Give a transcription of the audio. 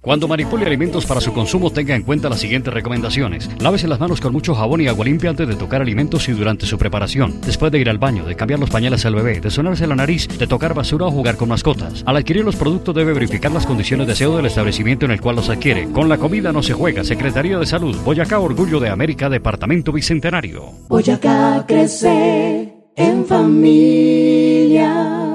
Cuando manipule alimentos para su consumo, tenga en cuenta las siguientes recomendaciones. Lávese las manos con mucho jabón y agua limpia antes de tocar alimentos y durante su preparación. Después de ir al baño, de cambiar los pañales al bebé, de sonarse la nariz, de tocar basura o jugar con mascotas. Al adquirir los productos debe verificar las condiciones de aseo del establecimiento en el cual los adquiere. Con la comida no se juega. Secretaría de Salud, Boyacá, Orgullo de América, Departamento Bicentenario. Boyacá crece en familia.